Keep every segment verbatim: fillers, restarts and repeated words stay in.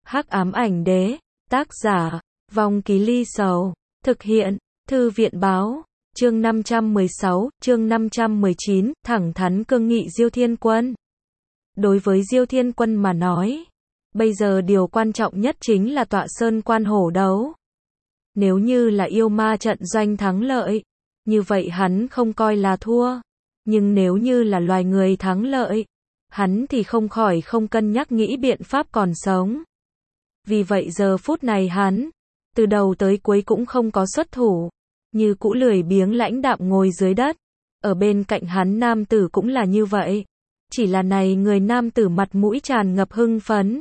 Hắc ám ảnh đế, tác giả, Vong Ký Ly Sầu, thực hiện, Thư viện báo, chương năm trăm mười sáu, chương năm trăm mười chín, thẳng thắn cương nghị Diêu Thiên Quân. Đối với Diêu Thiên Quân mà nói, bây giờ điều quan trọng nhất chính là tọa sơn quan hổ đấu. Nếu như là yêu ma trận doanh thắng lợi, như vậy hắn không coi là thua. Nhưng nếu như là loài người thắng lợi, hắn thì không khỏi không cân nhắc nghĩ biện pháp còn sống. Vì vậy giờ phút này hắn, từ đầu tới cuối cũng không có xuất thủ, như cũ lười biếng lãnh đạm ngồi dưới đất. Ở bên cạnh hắn nam tử cũng là như vậy. Chỉ là này người nam tử mặt mũi tràn ngập hưng phấn.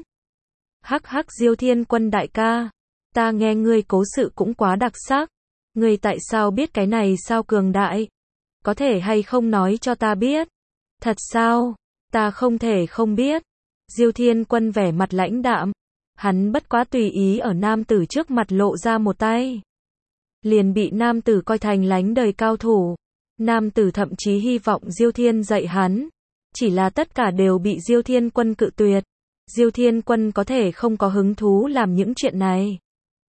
Hắc hắc Diêu Thiên Quân đại ca, ta nghe ngươi cố sự cũng quá đặc sắc. Ngươi tại sao biết cái này sao cường đại? Có thể hay không nói cho ta biết? Thật sao? Ta không thể không biết. Diêu Thiên Quân vẻ mặt lãnh đạm. Hắn bất quá tùy ý ở nam tử trước mặt lộ ra một tay. Liền bị nam tử coi thành lánh đời cao thủ. Nam tử thậm chí hy vọng Diêu Thiên dạy hắn. Chỉ là tất cả đều bị Diêu Thiên Quân cự tuyệt. Diêu Thiên Quân có thể không có hứng thú làm những chuyện này.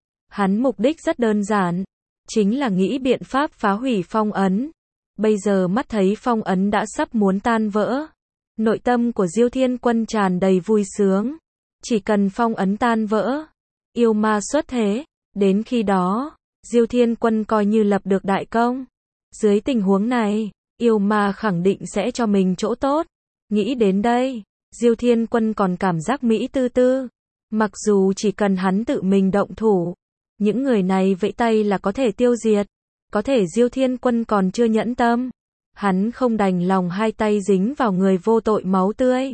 Hắn mục đích rất đơn giản. Chính là nghĩ biện pháp phá hủy phong ấn. Bây giờ mắt thấy phong ấn đã sắp muốn tan vỡ. Nội tâm của Diêu Thiên Quân tràn đầy vui sướng. Chỉ cần phong ấn tan vỡ, yêu ma xuất thế, đến khi đó, Diêu Thiên Quân coi như lập được đại công. Dưới tình huống này, yêu ma khẳng định sẽ cho mình chỗ tốt. Nghĩ đến đây, Diêu Thiên Quân còn cảm giác mỹ tư tư. Mặc dù chỉ cần hắn tự mình động thủ, những người này vẫy tay là có thể tiêu diệt. Có thể Diêu Thiên Quân còn chưa nhẫn tâm. Hắn không đành lòng hai tay dính vào người vô tội máu tươi.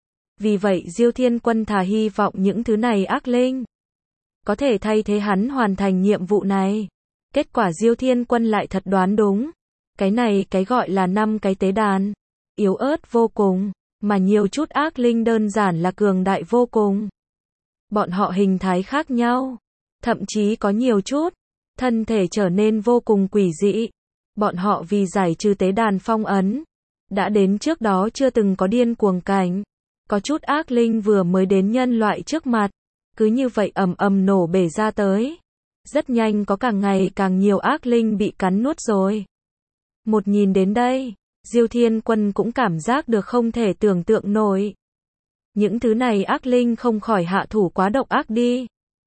Vì vậy Diêu Thiên Quân thà hy vọng những thứ này ác linh có thể thay thế hắn hoàn thành nhiệm vụ này. Kết quả Diêu Thiên Quân lại thật đoán đúng. Cái này cái gọi là năm cái tế đàn, yếu ớt vô cùng, mà nhiều chút ác linh đơn giản là cường đại vô cùng. Bọn họ hình thái khác nhau, thậm chí có nhiều chút, thân thể trở nên vô cùng quỷ dị. Bọn họ vì giải trừ tế đàn phong ấn, đã đến trước đó chưa từng có điên cuồng cảnh. Có chút ác linh vừa mới đến nhân loại trước mặt, cứ như vậy ầm ầm nổ bể ra tới. Rất nhanh có càng ngày càng nhiều ác linh bị cắn nuốt rồi. Một nhìn đến đây, Diêu Thiên Quân cũng cảm giác được không thể tưởng tượng nổi. Những thứ này ác linh không khỏi hạ thủ quá độc ác đi.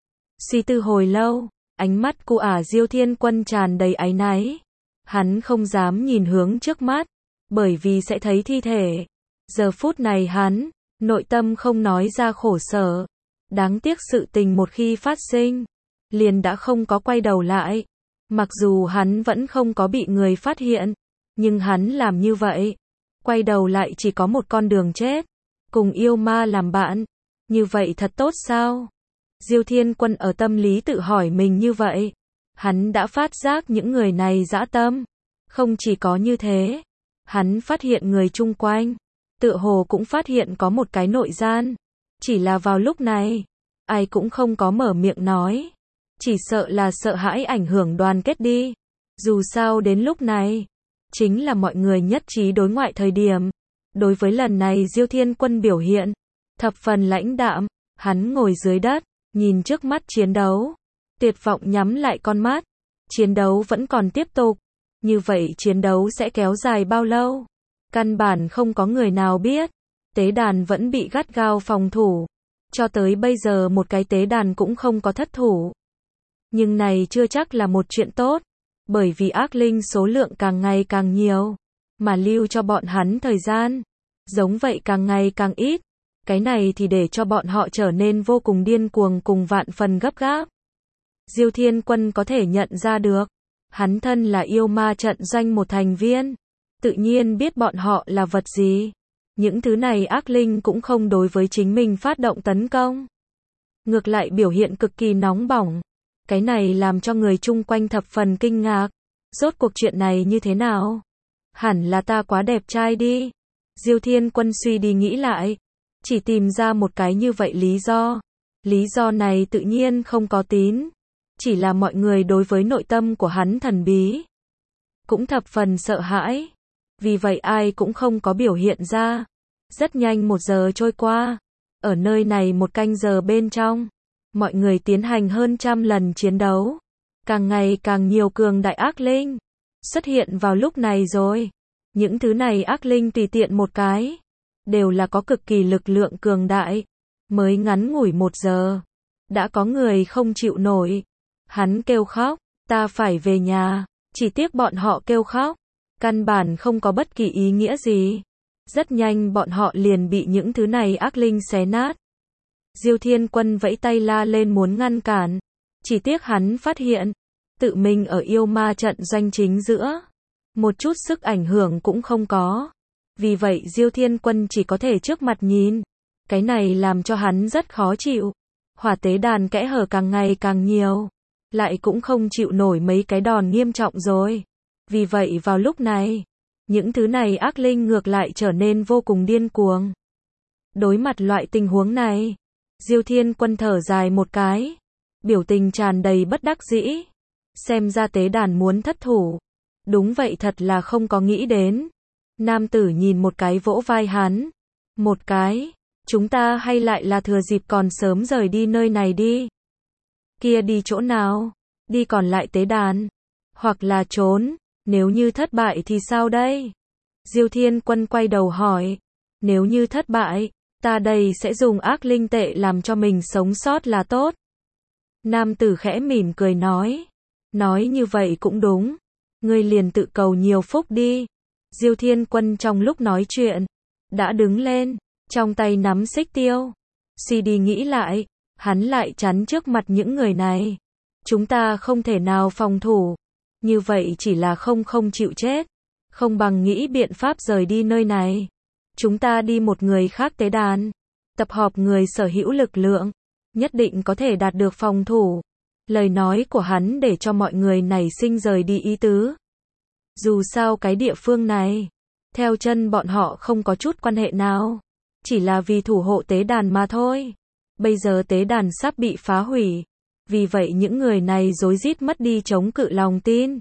Suy tư hồi lâu, ánh mắt của ả Diêu Thiên Quân tràn đầy áy náy. Hắn không dám nhìn hướng trước mắt, bởi vì sẽ thấy thi thể. Giờ phút này hắn, nội tâm không nói ra khổ sở. Đáng tiếc sự tình một khi phát sinh, liền đã không có quay đầu lại. Mặc dù hắn vẫn không có bị người phát hiện, nhưng hắn làm như vậy, quay đầu lại chỉ có một con đường chết. Cùng yêu ma làm bạn, như vậy thật tốt sao? Diêu Thiên Quân ở tâm lý tự hỏi mình như vậy. Hắn đã phát giác những người này dã tâm. Không chỉ có như thế, hắn phát hiện người chung quanh, tựa hồ cũng phát hiện có một cái nội gian. Chỉ là vào lúc này, ai cũng không có mở miệng nói. Chỉ sợ là sợ hãi ảnh hưởng đoàn kết đi. Dù sao đến lúc này, chính là mọi người nhất trí đối ngoại thời điểm. Đối với lần này Diêu Thiên Quân biểu hiện, thập phần lãnh đạm, hắn ngồi dưới đất, nhìn trước mắt chiến đấu. Tuyệt vọng nhắm lại con mắt. Chiến đấu vẫn còn tiếp tục. Như vậy chiến đấu sẽ kéo dài bao lâu? Căn bản không có người nào biết. Tế đàn vẫn bị gắt gao phòng thủ. Cho tới bây giờ một cái tế đàn cũng không có thất thủ. Nhưng này chưa chắc là một chuyện tốt. Bởi vì ác linh số lượng càng ngày càng nhiều. Mà lưu cho bọn hắn thời gian, giống vậy càng ngày càng ít. Cái này thì để cho bọn họ trở nên vô cùng điên cuồng cùng vạn phần gấp gáp. Diêu Thiên Quân có thể nhận ra được. Hắn thân là yêu ma trận doanh một thành viên. Tự nhiên biết bọn họ là vật gì. Những thứ này ác linh cũng không đối với chính mình phát động tấn công. Ngược lại biểu hiện cực kỳ nóng bỏng. Cái này làm cho người chung quanh thập phần kinh ngạc. Rốt cuộc chuyện này như thế nào? Hẳn là ta quá đẹp trai đi. Diêu Thiên Quân suy đi nghĩ lại. Chỉ tìm ra một cái như vậy lý do. Lý do này tự nhiên không có tín. Chỉ là mọi người đối với nội tâm của hắn thần bí. Cũng thập phần sợ hãi. Vì vậy ai cũng không có biểu hiện ra. Rất nhanh một giờ trôi qua. Ở nơi này một canh giờ bên trong, mọi người tiến hành hơn trăm lần chiến đấu. Càng ngày càng nhiều cường đại ác linh xuất hiện vào lúc này rồi. Những thứ này ác linh tùy tiện một cái, đều là có cực kỳ lực lượng cường đại. Mới ngắn ngủi một giờ, đã có người không chịu nổi. Hắn kêu khóc, ta phải về nhà. Chỉ tiếc bọn họ kêu khóc, căn bản không có bất kỳ ý nghĩa gì. Rất nhanh bọn họ liền bị những thứ này ác linh xé nát. Diêu Thiên Quân vẫy tay la lên muốn ngăn cản. Chỉ tiếc hắn phát hiện, tự mình ở yêu ma trận doanh chính giữa. Một chút sức ảnh hưởng cũng không có. Vì vậy Diêu Thiên Quân chỉ có thể trước mặt nhìn. Cái này làm cho hắn rất khó chịu. Hỏa tế đàn kẽ hở càng ngày càng nhiều. Lại cũng không chịu nổi mấy cái đòn nghiêm trọng rồi. Vì vậy vào lúc này, những thứ này ác linh ngược lại trở nên vô cùng điên cuồng. Đối mặt loại tình huống này, Diêu Thiên Quân thở dài một cái. Biểu tình tràn đầy bất đắc dĩ. Xem ra tế đàn muốn thất thủ. Đúng vậy, thật là không có nghĩ đến. Nam tử nhìn một cái vỗ vai hắn. Một cái, chúng ta hay lại là thừa dịp còn sớm rời đi nơi này đi. Kia đi chỗ nào? Đi còn lại tế đàn. Hoặc là trốn, nếu như thất bại thì sao đây? Diêu Thiên Quân quay đầu hỏi. Nếu như thất bại, ta đây sẽ dùng ác linh tệ làm cho mình sống sót là tốt. Nam tử khẽ mỉm cười nói. Nói như vậy cũng đúng. Ngươi liền tự cầu nhiều phúc đi. Diêu Thiên Quân trong lúc nói chuyện, đã đứng lên, trong tay nắm xích tiêu. Suy đi nghĩ lại, hắn lại chắn trước mặt những người này. Chúng ta không thể nào phòng thủ. Như vậy chỉ là không không chịu chết. Không bằng nghĩ biện pháp rời đi nơi này. Chúng ta đi một người khác tế đàn. Tập hợp người sở hữu lực lượng. Nhất định có thể đạt được phòng thủ. Lời nói của hắn để cho mọi người nảy sinh rời đi ý tứ. Dù sao cái địa phương này, theo chân bọn họ không có chút quan hệ nào. Chỉ là vì thủ hộ tế đàn mà thôi. Bây giờ tế đàn sắp bị phá hủy. Vì vậy những người này rối rít mất đi chống cự lòng tin.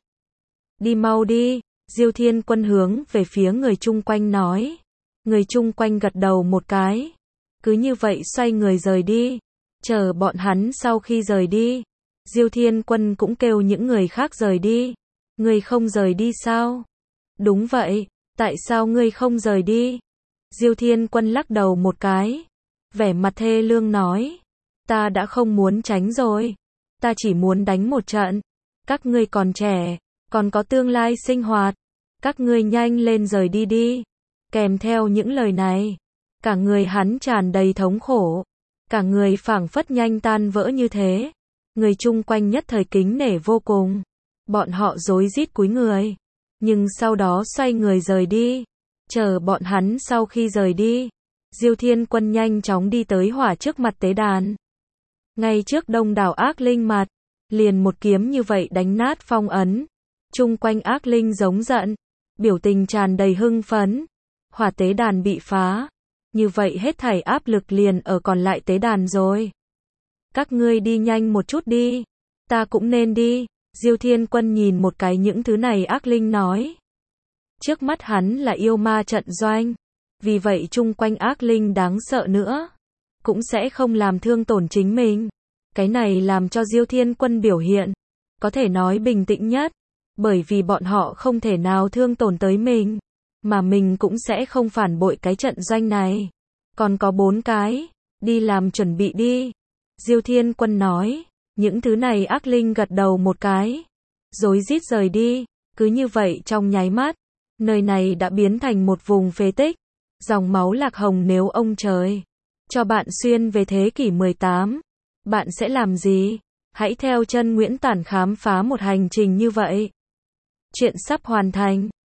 Đi mau đi, Diêu Thiên Quân hướng về phía người chung quanh nói. Người chung quanh gật đầu một cái. Cứ như vậy xoay người rời đi. Chờ bọn hắn sau khi rời đi, Diêu Thiên Quân cũng kêu những người khác rời đi. Ngươi không rời đi sao? Đúng vậy, tại sao ngươi không rời đi? Diêu Thiên Quân lắc đầu một cái. Vẻ mặt thê lương nói. Ta đã không muốn tránh rồi. Ta chỉ muốn đánh một trận. Các ngươi còn trẻ, còn có tương lai sinh hoạt. Các ngươi nhanh lên rời đi đi. Kèm theo những lời này, cả người hắn tràn đầy thống khổ. Cả người phảng phất nhanh tan vỡ như thế. Người chung quanh nhất thời kính nể vô cùng. Bọn họ rối rít cúi người. Nhưng sau đó xoay người rời đi. Chờ bọn hắn sau khi rời đi, Diêu Thiên Quân nhanh chóng đi tới hỏa trước mặt tế đàn. Ngay trước đông đảo ác linh mặt, liền một kiếm như vậy đánh nát phong ấn. Chung quanh ác linh giống giận, biểu tình tràn đầy hưng phấn. Hỏa tế đàn bị phá. Như vậy hết thảy áp lực liền ở còn lại tế đàn rồi. Các ngươi đi nhanh một chút đi. Ta cũng nên đi. Diêu Thiên Quân nhìn một cái những thứ này ác linh nói. Trước mắt hắn là yêu ma trận doanh. Vì vậy chung quanh ác linh đáng sợ nữa. Cũng sẽ không làm thương tổn chính mình. Cái này làm cho Diêu Thiên Quân biểu hiện. Có thể nói bình tĩnh nhất. Bởi vì bọn họ không thể nào thương tổn tới mình. Mà mình cũng sẽ không phản bội cái trận doanh này. Còn có bốn cái. Đi làm chuẩn bị đi. Diêu Thiên Quân nói. Những thứ này ác linh gật đầu một cái. Rối rít rời đi. Cứ như vậy trong nháy mắt. Nơi này đã biến thành một vùng phế tích. Dòng máu lạc hồng nếu ông trời cho bạn xuyên về thế kỷ mười tám. Bạn sẽ làm gì? Hãy theo chân Nguyễn Tản khám phá một hành trình như vậy. Chuyện sắp hoàn thành.